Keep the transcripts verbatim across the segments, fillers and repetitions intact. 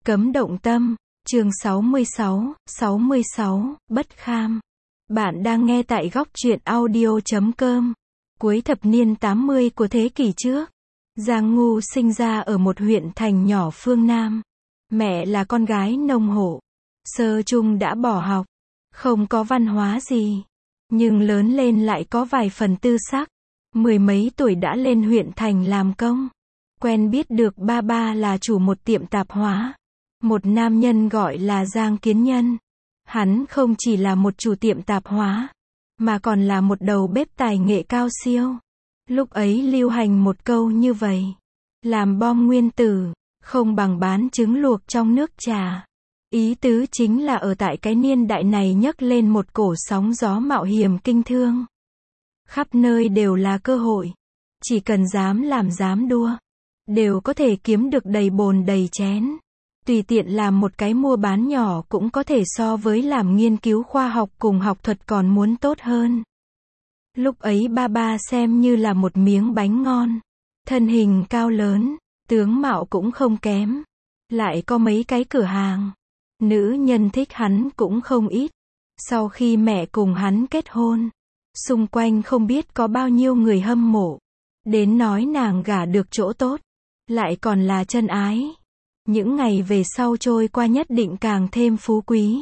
Cấm động tâm, chương sáu mươi sáu, sáu mươi sáu, bất kham. Bạn đang nghe tại góc truyện audio chấm com. Cuối thập niên tám mươi của thế kỷ trước, Giang Ngu sinh ra ở một huyện thành nhỏ phương Nam. Mẹ là con gái nông hộ. Sơ chung đã bỏ học. Không có văn hóa gì. Nhưng lớn lên lại có vài phần tư sắc. Mười mấy tuổi đã lên huyện thành làm công. Quen biết được ba ba là chủ một tiệm tạp hóa. Một nam nhân gọi là Giang Kiến Nhân. Hắn không chỉ là một chủ tiệm tạp hóa, mà còn là một đầu bếp tài nghệ cao siêu. Lúc ấy lưu hành một câu như vậy: làm bom nguyên tử, không bằng bán trứng luộc trong nước trà. Ý tứ chính là ở tại cái niên đại này nhấc lên một cổ sóng gió mạo hiểm kinh thương. Khắp nơi đều là cơ hội. Chỉ cần dám làm dám đua, đều có thể kiếm được đầy bồn đầy chén. Tùy tiện làm một cái mua bán nhỏ cũng có thể so với làm nghiên cứu khoa học cùng học thuật còn muốn tốt hơn. Lúc ấy ba ba xem như là một miếng bánh ngon. Thân hình cao lớn, tướng mạo cũng không kém. Lại có mấy cái cửa hàng. Nữ nhân thích hắn cũng không ít. Sau khi mẹ cùng hắn kết hôn, xung quanh không biết có bao nhiêu người hâm mộ. Đến nói nàng gả được chỗ tốt. Lại còn là chân ái. Những ngày về sau trôi qua nhất định càng thêm phú quý.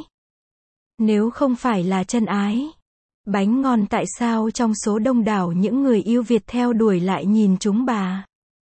Nếu không phải là chân ái, bánh ngon tại sao trong số đông đảo những người yêu Việt theo đuổi lại nhìn chúng bà?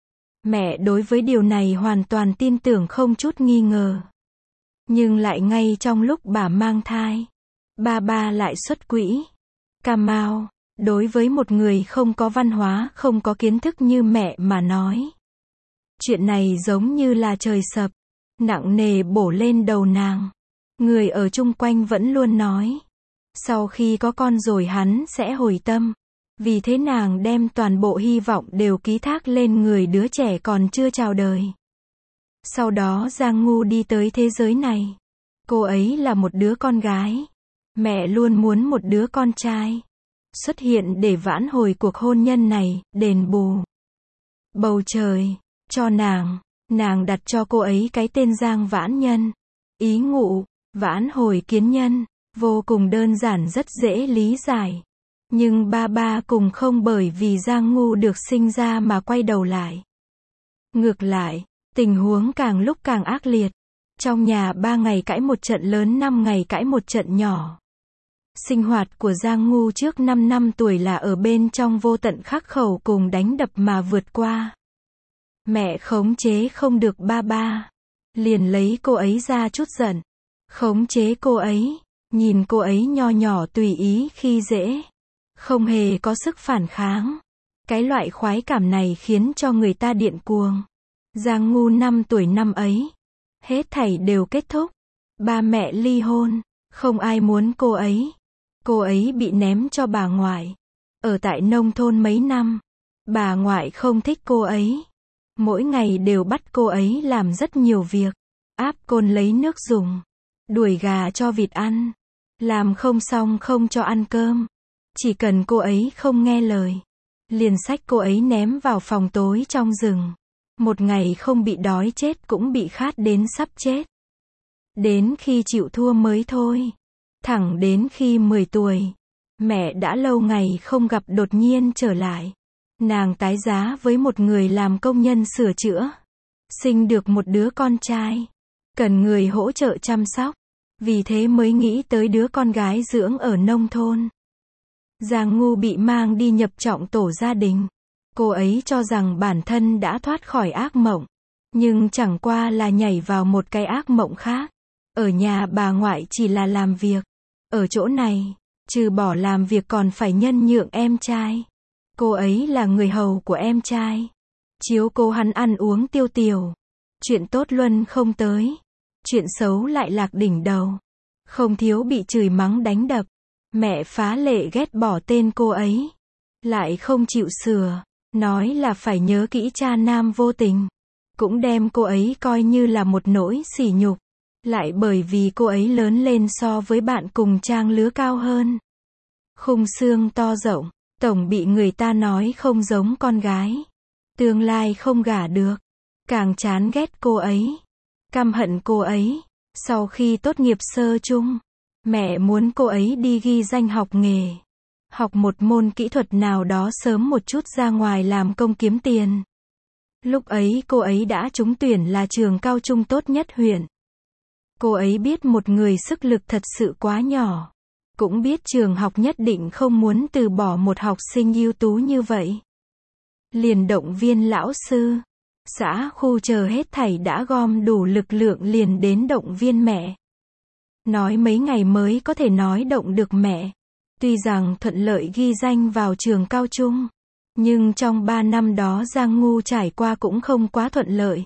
Mẹ đối với điều này hoàn toàn tin tưởng không chút nghi ngờ. Nhưng lại ngay trong lúc bà mang thai, ba ba lại xuất quỹ. Cà mau, đối với một người không có văn hóa, không có kiến thức như mẹ mà nói, chuyện này giống như là trời sập, nặng nề bổ lên đầu nàng. Người ở chung quanh vẫn luôn nói, sau khi có con rồi hắn sẽ hồi tâm. Vì thế nàng đem toàn bộ hy vọng đều ký thác lên người đứa trẻ còn chưa chào đời. Sau đó Giang Ngu đi tới thế giới này. Cô ấy là một đứa con gái. Mẹ luôn muốn một đứa con trai xuất hiện để vãn hồi cuộc hôn nhân này, đền bù. Bầu trời cho nàng, nàng đặt cho cô ấy cái tên Giang Vãn Nhân. Ý ngụ, vãn hồi kiến nhân, vô cùng đơn giản rất dễ lý giải. Nhưng ba ba cùng không bởi vì Giang Ngu được sinh ra mà quay đầu lại. Ngược lại, tình huống càng lúc càng ác liệt. Trong nhà ba ngày cãi một trận lớn, năm ngày cãi một trận nhỏ. Sinh hoạt của Giang Ngu trước năm năm tuổi là ở bên trong vô tận khắc khẩu cùng đánh đập mà vượt qua. Mẹ khống chế không được ba ba, liền lấy cô ấy ra chút giận. Khống chế cô ấy, nhìn cô ấy nho nhỏ tùy ý khi dễ, không hề có sức phản kháng. Cái loại khoái cảm này khiến cho người ta điên cuồng. Giang Ngu năm tuổi năm ấy, hết thảy đều kết thúc. Ba mẹ ly hôn, không ai muốn cô ấy. Cô ấy bị ném cho bà ngoại. Ở tại nông thôn mấy năm, bà ngoại không thích cô ấy. Mỗi ngày đều bắt cô ấy làm rất nhiều việc. Áp côn lấy nước dùng, đuổi gà cho vịt ăn. Làm không xong không cho ăn cơm. Chỉ cần cô ấy không nghe lời, liền xách cô ấy ném vào phòng tối trong rừng. Một ngày không bị đói chết cũng bị khát đến sắp chết. Đến khi chịu thua mới thôi. Thẳng đến khi mười tuổi, mẹ đã lâu ngày không gặp đột nhiên trở lại. Nàng tái giá với một người làm công nhân sửa chữa. Sinh được một đứa con trai. Cần người hỗ trợ chăm sóc. Vì thế mới nghĩ tới đứa con gái dưỡng ở nông thôn. Giang Ngu bị mang đi nhập trọng tổ gia đình. Cô ấy cho rằng bản thân đã thoát khỏi ác mộng. Nhưng chẳng qua là nhảy vào một cái ác mộng khác. Ở nhà bà ngoại chỉ là làm việc. Ở chỗ này, trừ bỏ làm việc còn phải nhân nhượng em trai. Cô ấy là người hầu của em trai. Chiếu cố hắn ăn uống tiêu tiểu. Chuyện tốt luân không tới. Chuyện xấu lại lạc đỉnh đầu. Không thiếu bị chửi mắng đánh đập. Mẹ phá lệ ghét bỏ tên cô ấy. Lại không chịu sửa. Nói là phải nhớ kỹ cha nam vô tình. Cũng đem cô ấy coi như là một nỗi sỉ nhục. Lại bởi vì cô ấy lớn lên so với bạn cùng trang lứa cao hơn. Khung xương to rộng. Tổng bị người ta nói không giống con gái. Tương lai không gả được. Càng chán ghét cô ấy. Căm hận cô ấy. Sau khi tốt nghiệp sơ chung, mẹ muốn cô ấy đi ghi danh học nghề. Học một môn kỹ thuật nào đó sớm một chút ra ngoài làm công kiếm tiền. Lúc ấy cô ấy đã trúng tuyển là trường cao trung tốt nhất huyện. Cô ấy biết một người sức lực thật sự quá nhỏ. Cũng biết trường học nhất định không muốn từ bỏ một học sinh ưu tú như vậy. Liền động viên lão sư. Xã khu chờ hết thảy đã gom đủ lực lượng liền đến động viên mẹ. Nói mấy ngày mới có thể nói động được mẹ. Tuy rằng thuận lợi ghi danh vào trường cao trung, nhưng trong ba năm đó Giang Ngu trải qua cũng không quá thuận lợi.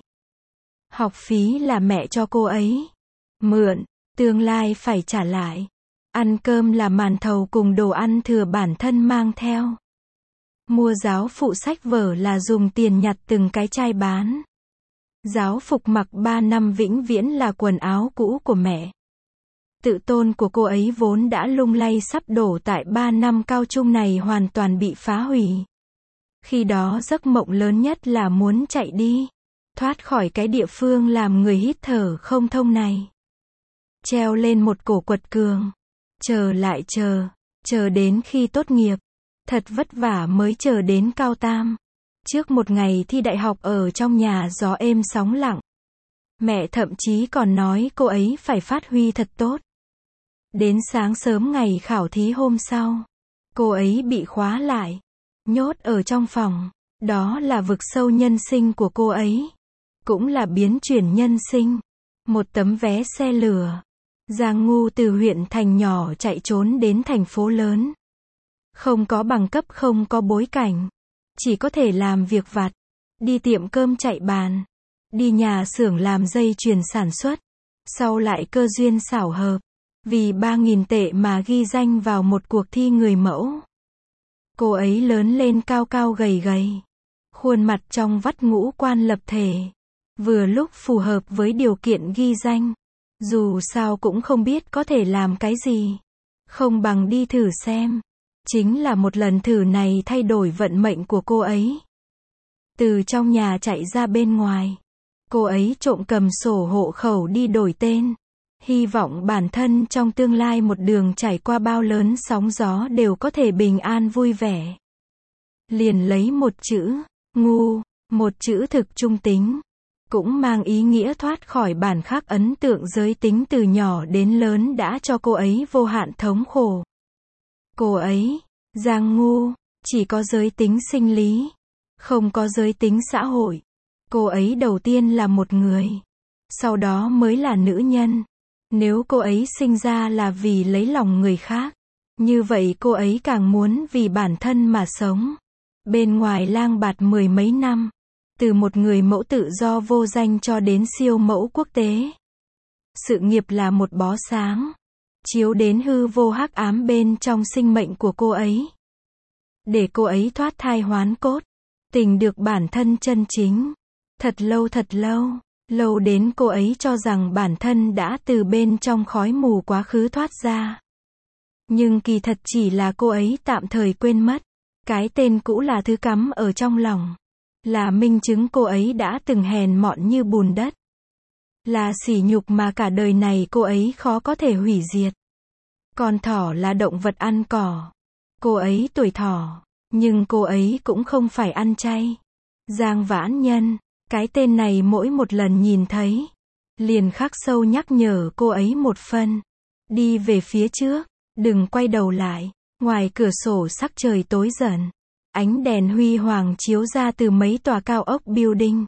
Học phí là mẹ cho cô ấy mượn, tương lai phải trả lại. Ăn cơm là màn thầu cùng đồ ăn thừa bản thân mang theo. Mua giáo phụ sách vở là dùng tiền nhặt từng cái chai bán. Giáo phục mặc ba năm vĩnh viễn là quần áo cũ của mẹ. Tự tôn của cô ấy vốn đã lung lay sắp đổ tại ba năm cao trung này hoàn toàn bị phá hủy. Khi đó giấc mộng lớn nhất là muốn chạy đi, thoát khỏi cái địa phương làm người hít thở không thông này. Treo lên một cổ quật cường, chờ lại chờ, chờ đến khi tốt nghiệp, thật vất vả mới chờ đến cao tam. Trước một ngày thi đại học ở trong nhà gió êm sóng lặng. Mẹ thậm chí còn nói cô ấy phải phát huy thật tốt. Đến sáng sớm ngày khảo thí hôm sau, cô ấy bị khóa lại, nhốt ở trong phòng. Đó là vực sâu nhân sinh của cô ấy. Cũng là biến chuyển nhân sinh. Một tấm vé xe lửa. Giang Ngu từ huyện thành nhỏ chạy trốn đến thành phố lớn. Không có bằng cấp, không có bối cảnh. Chỉ có thể làm việc vặt. Đi tiệm cơm chạy bàn. Đi nhà xưởng làm dây chuyền sản xuất. Sau lại cơ duyên xảo hợp. Vì ba nghìn tệ mà ghi danh vào một cuộc thi người mẫu. Cô ấy lớn lên cao cao gầy gầy. Khuôn mặt trong vắt ngũ quan lập thể. Vừa lúc phù hợp với điều kiện ghi danh. Dù sao cũng không biết có thể làm cái gì. Không bằng đi thử xem. Chính là một lần thử này thay đổi vận mệnh của cô ấy. Từ trong nhà chạy ra bên ngoài. Cô ấy trộm cầm sổ hộ khẩu đi đổi tên. Hy vọng bản thân trong tương lai một đường trải qua bao lớn sóng gió đều có thể bình an vui vẻ. Liền lấy một chữ, ngu, một chữ thực trung tính. Cũng mang ý nghĩa thoát khỏi bản khắc ấn tượng giới tính từ nhỏ đến lớn đã cho cô ấy vô hạn thống khổ. Cô ấy, Giang Ngu, chỉ có giới tính sinh lý, không có giới tính xã hội. Cô ấy đầu tiên là một người, sau đó mới là nữ nhân. Nếu cô ấy sinh ra là vì lấy lòng người khác, như vậy cô ấy càng muốn vì bản thân mà sống. Bên ngoài lang bạt mười mấy năm, từ một người mẫu tự do vô danh cho đến siêu mẫu quốc tế. Sự nghiệp là một bó sáng, chiếu đến hư vô hắc ám bên trong sinh mệnh của cô ấy. Để cô ấy thoát thai hoán cốt, tìm được bản thân chân chính. Thật lâu thật lâu, lâu đến cô ấy cho rằng bản thân đã từ bên trong khói mù quá khứ thoát ra. Nhưng kỳ thật chỉ là cô ấy tạm thời quên mất. Cái tên cũ là thứ cắm ở trong lòng. Là minh chứng cô ấy đã từng hèn mọn như bùn đất. Là sỉ nhục mà cả đời này cô ấy khó có thể hủy diệt. Con thỏ là động vật ăn cỏ. Cô ấy tuổi thỏ, nhưng cô ấy cũng không phải ăn chay. Giang Vãn Nhân, cái tên này mỗi một lần nhìn thấy, liền khắc sâu nhắc nhở cô ấy một phân. Đi về phía trước, đừng quay đầu lại. Ngoài cửa sổ sắc trời tối dần. Ánh đèn huy hoàng chiếu ra từ mấy tòa cao ốc building.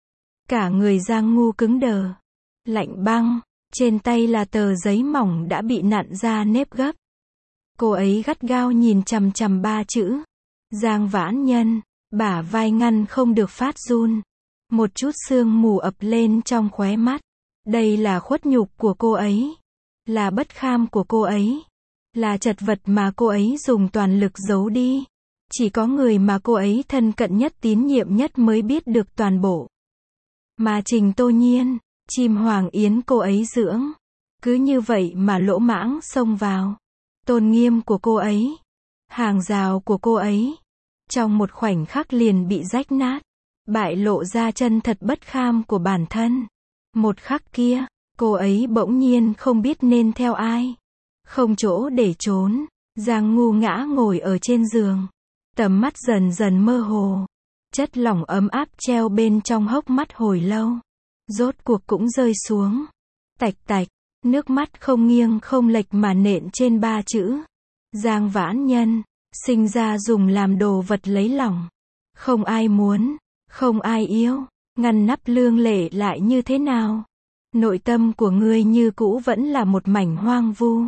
Cả người Giang Ngu cứng đờ. Lạnh băng. Trên tay là tờ giấy mỏng đã bị nặn ra nếp gấp. Cô ấy gắt gao nhìn chằm chằm ba chữ. Giang Vãn Nhân. Bả vai ngăn không được phát run. Một chút sương mù ập lên trong khóe mắt. Đây là khuất nhục của cô ấy. Là bất kham của cô ấy. Là chật vật mà cô ấy dùng toàn lực giấu đi. Chỉ có người mà cô ấy thân cận nhất, tín nhiệm nhất mới biết được toàn bộ. Mà Trình Tô Nhiên, chim hoàng yến cô ấy dưỡng, cứ như vậy mà lỗ mãng xông vào. Tôn nghiêm của cô ấy, hàng rào của cô ấy, trong một khoảnh khắc liền bị rách nát, bại lộ ra chân thật bất kham của bản thân. Một khắc kia, cô ấy bỗng nhiên không biết nên theo ai. Không chỗ để trốn, Giang Ngu ngã ngồi ở trên giường. Tầm mắt dần dần mơ hồ. Chất lỏng ấm áp treo bên trong hốc mắt hồi lâu. Rốt cuộc cũng rơi xuống. Tạch tạch, nước mắt không nghiêng không lệch mà nện trên ba chữ. Giang Vãn Nhân, sinh ra dùng làm đồ vật lấy lòng. Không ai muốn, không ai yêu, ngăn nắp lương lệ lại như thế nào? Nội tâm của ngươi như cũ vẫn là một mảnh hoang vu.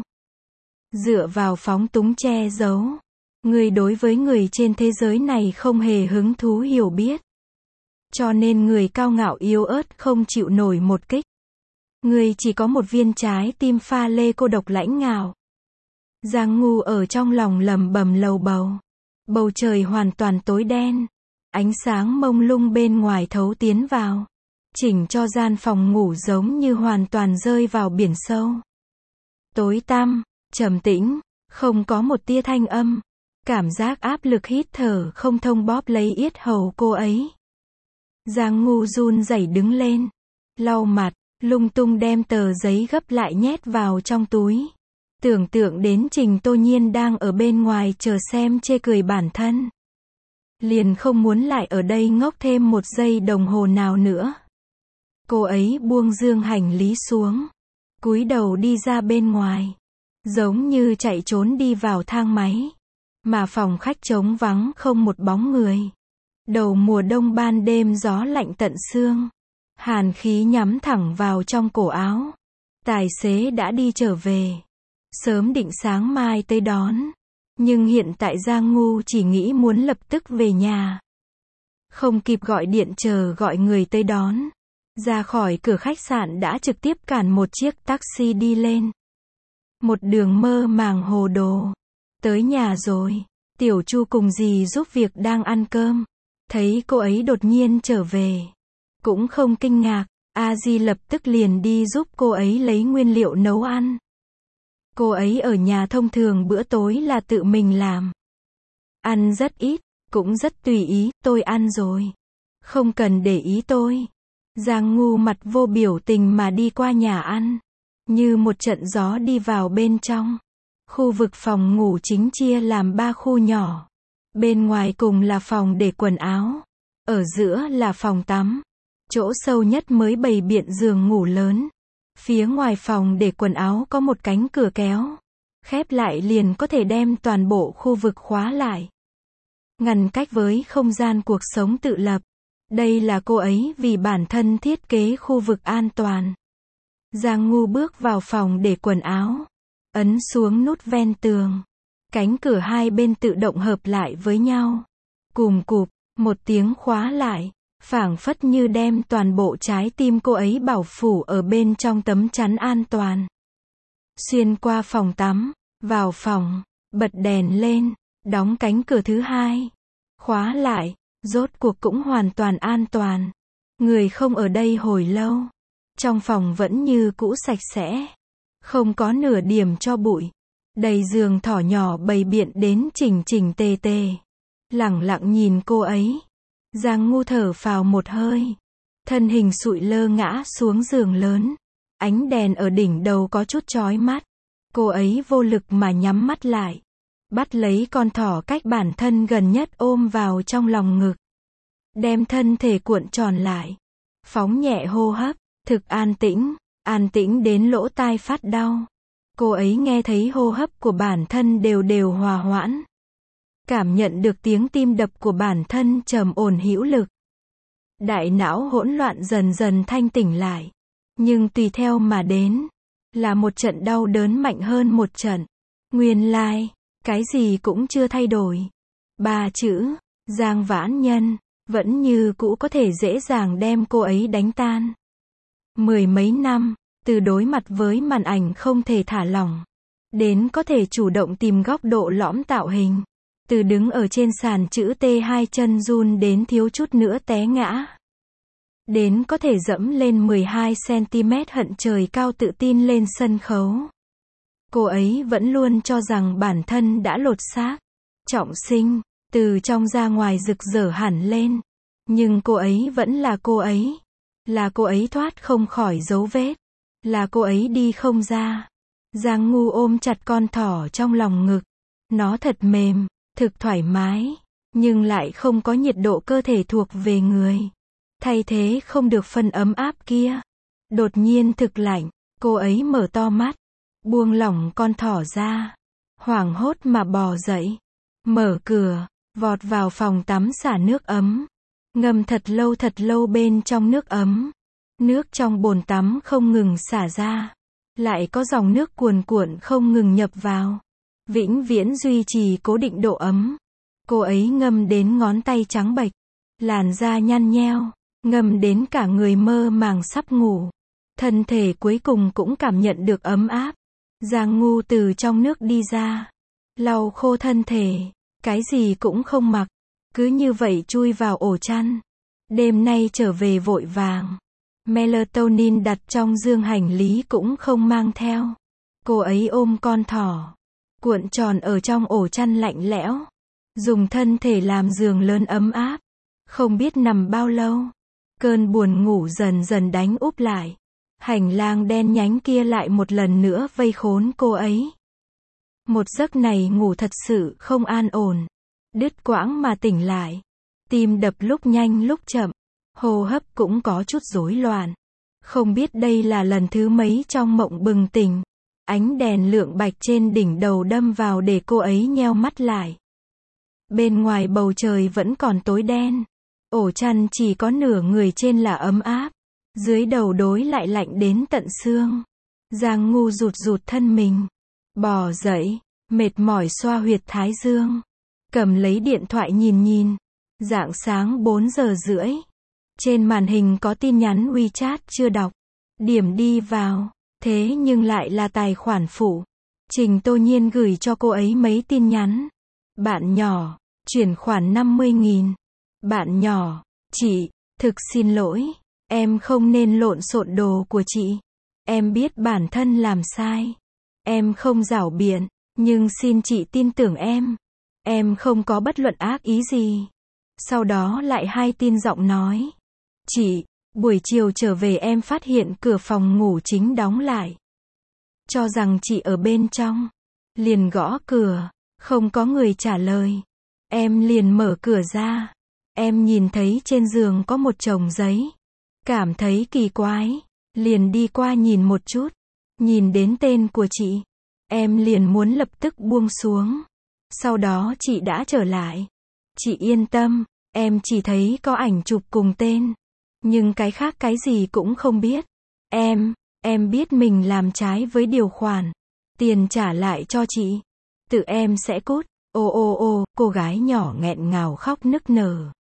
Dựa vào phóng túng che giấu. Ngươi đối với người trên thế giới này không hề hứng thú hiểu biết. Cho nên người cao ngạo yếu ớt không chịu nổi một kích. Ngươi chỉ có một viên trái tim pha lê cô độc lãnh ngạo. Giang Ngu ở trong lòng lầm bầm lầu bầu. Bầu trời hoàn toàn tối đen. Ánh sáng mông lung bên ngoài thấu tiến vào. Chỉnh cho gian phòng ngủ giống như hoàn toàn rơi vào biển sâu. Tối tăm, trầm tĩnh, không có một tia thanh âm. Cảm giác áp lực hít thở không thông bóp lấy yết hầu cô ấy. Giang Ngu run rẩy đứng lên. Lau mặt, lung tung đem tờ giấy gấp lại nhét vào trong túi. Tưởng tượng đến Trình Tô Nhiên đang ở bên ngoài chờ xem chê cười bản thân. Liền không muốn lại ở đây ngốc thêm một giây đồng hồ nào nữa. Cô ấy buông dương hành lý xuống. Cúi đầu đi ra bên ngoài. Giống như chạy trốn đi vào thang máy. Mà phòng khách trống vắng không một bóng người. Đầu mùa đông ban đêm gió lạnh tận xương. Hàn khí nhắm thẳng vào trong cổ áo. Tài xế đã đi trở về. Sớm định sáng mai tới đón. Nhưng hiện tại Giang Ngu chỉ nghĩ muốn lập tức về nhà. Không kịp gọi điện chờ gọi người tới đón. Ra khỏi cửa khách sạn đã trực tiếp cản một chiếc taxi đi lên. Một đường mơ màng hồ đồ. Tới nhà rồi. Tiểu Chu cùng dì giúp việc đang ăn cơm. Thấy cô ấy đột nhiên trở về. Cũng không kinh ngạc. A Di lập tức liền đi giúp cô ấy lấy nguyên liệu nấu ăn. Cô ấy ở nhà thông thường bữa tối là tự mình làm. Ăn rất ít, cũng rất tùy ý, tôi ăn rồi. Không cần để ý tôi. Giang Ngu mặt vô biểu tình mà đi qua nhà ăn. Như một trận gió đi vào bên trong. Khu vực phòng ngủ chính chia làm ba khu nhỏ. Bên ngoài cùng là phòng để quần áo. Ở giữa là phòng tắm. Chỗ sâu nhất mới bày biện giường ngủ lớn. Phía ngoài phòng để quần áo có một cánh cửa kéo. Khép lại liền có thể đem toàn bộ khu vực khóa lại. Ngăn cách với không gian cuộc sống tự lập. Đây là cô ấy vì bản thân thiết kế khu vực an toàn. Giang Ngu bước vào phòng để quần áo. Ấn xuống nút ven tường. Cánh cửa hai bên tự động hợp lại với nhau. Cùm cụp, một tiếng khóa lại. Phảng phất như đem toàn bộ trái tim cô ấy bảo phủ ở bên trong tấm chắn an toàn. Xuyên qua phòng tắm, vào phòng, bật đèn lên, đóng cánh cửa thứ hai. Khóa lại, rốt cuộc cũng hoàn toàn an toàn. Người không ở đây hồi lâu. Trong phòng vẫn như cũ sạch sẽ. Không có nửa điểm cho bụi. Đầy giường thỏ nhỏ bày biện đến chỉnh chỉnh tề tề. Lẳng lặng nhìn cô ấy. Giang Ngu thở phào một hơi. Thân hình sụi lơ ngã xuống giường lớn. Ánh đèn ở đỉnh đầu có chút chói mắt. Cô ấy vô lực mà nhắm mắt lại. Bắt lấy con thỏ cách bản thân gần nhất ôm vào trong lòng ngực. Đem thân thể cuộn tròn lại. Phóng nhẹ hô hấp. Thực an tĩnh. An tĩnh đến lỗ tai phát đau. Cô ấy nghe thấy hô hấp của bản thân đều đều hòa hoãn. Cảm nhận được tiếng tim đập của bản thân trầm ổn hữu lực. Đại não hỗn loạn dần dần thanh tỉnh lại. Nhưng tùy theo mà đến. Là một trận đau đớn mạnh hơn một trận. Nguyên lai, cái gì cũng chưa thay đổi. Ba chữ, Giang Vãn Nhân, vẫn như cũ có thể dễ dàng đem cô ấy đánh tan. Mười mấy năm, từ đối mặt với màn ảnh không thể thả lỏng. Đến có thể chủ động tìm góc độ lõm tạo hình. Từ đứng ở trên sàn chữ T hai chân run đến thiếu chút nữa té ngã. Đến có thể dẫm lên mười hai xăng ti mét hận trời cao tự tin lên sân khấu. Cô ấy vẫn luôn cho rằng bản thân đã lột xác. Trọng sinh, từ trong ra ngoài rực rỡ hẳn lên. Nhưng cô ấy vẫn là cô ấy. Là cô ấy thoát không khỏi dấu vết. Là cô ấy đi không ra. Giang Ngu ôm chặt con thỏ trong lòng ngực. Nó thật mềm, thực thoải mái, nhưng lại không có nhiệt độ cơ thể thuộc về người. Thay thế không được phần ấm áp kia. Đột nhiên thực lạnh, cô ấy mở to mắt, buông lỏng con thỏ ra, hoảng hốt mà bò dậy, mở cửa, vọt vào phòng tắm xả nước ấm, ngâm thật lâu thật lâu bên trong nước ấm. Nước trong bồn tắm không ngừng xả ra, lại có dòng nước cuồn cuộn không ngừng nhập vào, vĩnh viễn duy trì cố định độ ấm. Cô ấy ngâm đến ngón tay trắng bệch, làn da nhăn nheo, ngâm đến cả người mơ màng sắp ngủ. Thân thể cuối cùng cũng cảm nhận được ấm áp. Giang Ngu từ trong nước đi ra, lau khô thân thể, cái gì cũng không mặc, cứ như vậy chui vào ổ chăn. Đêm nay trở về vội vàng, melatonin đặt trong dương hành lý cũng không mang theo. Cô ấy ôm con thỏ, cuộn tròn ở trong ổ chăn lạnh lẽo, dùng thân thể làm giường lớn ấm áp. Không biết nằm bao lâu, cơn buồn ngủ dần dần đánh úp lại. Hành lang đen nhánh kia lại một lần nữa vây khốn cô ấy. Một giấc này ngủ thật sự không an ổn. Đứt quãng mà tỉnh lại. Tim đập lúc nhanh lúc chậm. Hô hấp cũng có chút rối loạn. Không biết đây là lần thứ mấy trong mộng bừng tỉnh. Ánh đèn lượng bạch trên đỉnh đầu đâm vào để cô ấy nheo mắt lại. Bên ngoài bầu trời vẫn còn tối đen. Ổ chăn chỉ có nửa người trên là ấm áp. Dưới đầu đối lại lạnh đến tận xương. Giang Ngu rụt rụt thân mình. Bò dậy, mệt mỏi xoa huyệt thái dương. Cầm lấy điện thoại nhìn nhìn. Rạng sáng bốn giờ rưỡi. Trên màn hình có tin nhắn WeChat chưa đọc. Điểm đi vào. Thế nhưng lại là tài khoản phụ. Trình Tô Nhiên gửi cho cô ấy mấy tin nhắn. Bạn nhỏ, chuyển khoản năm mươi nghìn. Bạn nhỏ, chị, thực xin lỗi. Em không nên lộn xộn đồ của chị. Em biết bản thân làm sai. Em không giảo biện, nhưng xin chị tin tưởng em. Em không có bất luận ác ý gì. Sau đó lại hai tin giọng nói. Chị, buổi chiều trở về em phát hiện cửa phòng ngủ chính đóng lại. Cho rằng chị ở bên trong. Liền gõ cửa, không có người trả lời. Em liền mở cửa ra. Em nhìn thấy trên giường có một chồng giấy. Cảm thấy kỳ quái, liền đi qua nhìn một chút, nhìn đến tên của chị, em liền muốn lập tức buông xuống. Sau đó chị đã trở lại. Chị yên tâm, em chỉ thấy có ảnh chụp cùng tên, nhưng cái khác cái gì cũng không biết. Em, em biết mình làm trái với điều khoản, tiền trả lại cho chị, tự em sẽ cút. Ô ô ô, cô gái nhỏ nghẹn ngào khóc nức nở.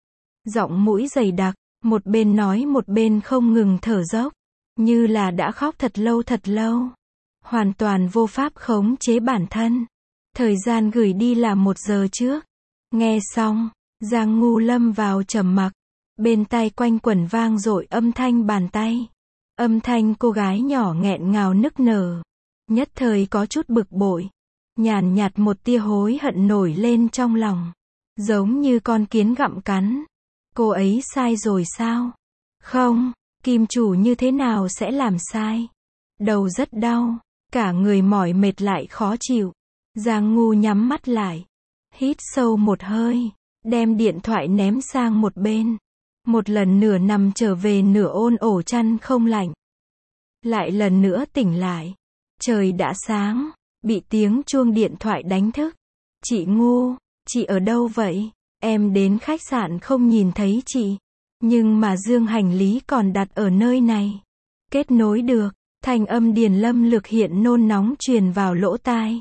Giọng mũi dày đặc. Một bên nói một bên không ngừng thở dốc, như là đã khóc thật lâu thật lâu. Hoàn toàn vô pháp khống chế bản thân. Thời gian gửi đi là một giờ trước. Nghe xong, Giang Ngu lâm vào trầm mặc. Bên tai quanh quẩn vang dội âm thanh bàn tay. Âm thanh cô gái nhỏ nghẹn ngào nức nở. Nhất thời có chút bực bội. Nhàn nhạt một tia hối hận nổi lên trong lòng. Giống như con kiến gặm cắn. Cô ấy sai rồi sao? Không, kim chủ như thế nào sẽ làm sai? Đầu rất đau, cả người mỏi mệt lại khó chịu. Giang Ngu nhắm mắt lại, hít sâu một hơi, đem điện thoại ném sang một bên. Một lần nửa nằm trở về nửa ôn ổ chăn không lạnh. Lại lần nữa tỉnh lại. Trời đã sáng, bị tiếng chuông điện thoại đánh thức. Chị Ngu, chị ở đâu vậy? Em đến khách sạn không nhìn thấy chị. Nhưng mà dương hành lý còn đặt ở nơi này. Kết nối được, thanh âm Điền Lâm Lược hiện nôn nóng truyền vào lỗ tai.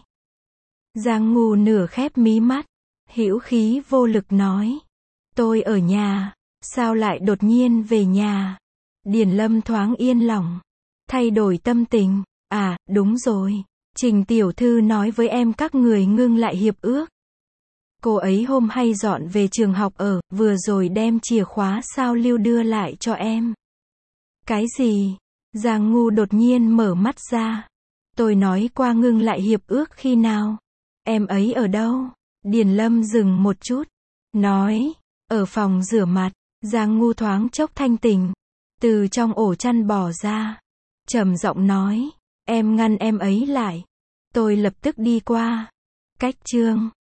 Giang Ngu nửa khép mí mắt, hữu khí vô lực nói. Tôi ở nhà, sao lại đột nhiên về nhà? Điền Lâm thoáng yên lòng, thay đổi tâm tình. À, đúng rồi, Trình tiểu thư nói với em các người ngưng lại hiệp ước. Cô ấy hôm hay dọn về trường học ở, vừa rồi đem chìa khóa sao lưu đưa lại cho em. Cái gì? Giang Ngu đột nhiên mở mắt ra. Tôi nói qua ngưng lại hiệp ước khi nào? Em ấy ở đâu? Điền Lâm dừng một chút. Nói, ở phòng rửa mặt. Giang Ngu thoáng chốc thanh tỉnh. từ trong ổ chăn bò ra, trầm giọng nói, em ngăn em ấy lại. Tôi lập tức đi qua. Cách chương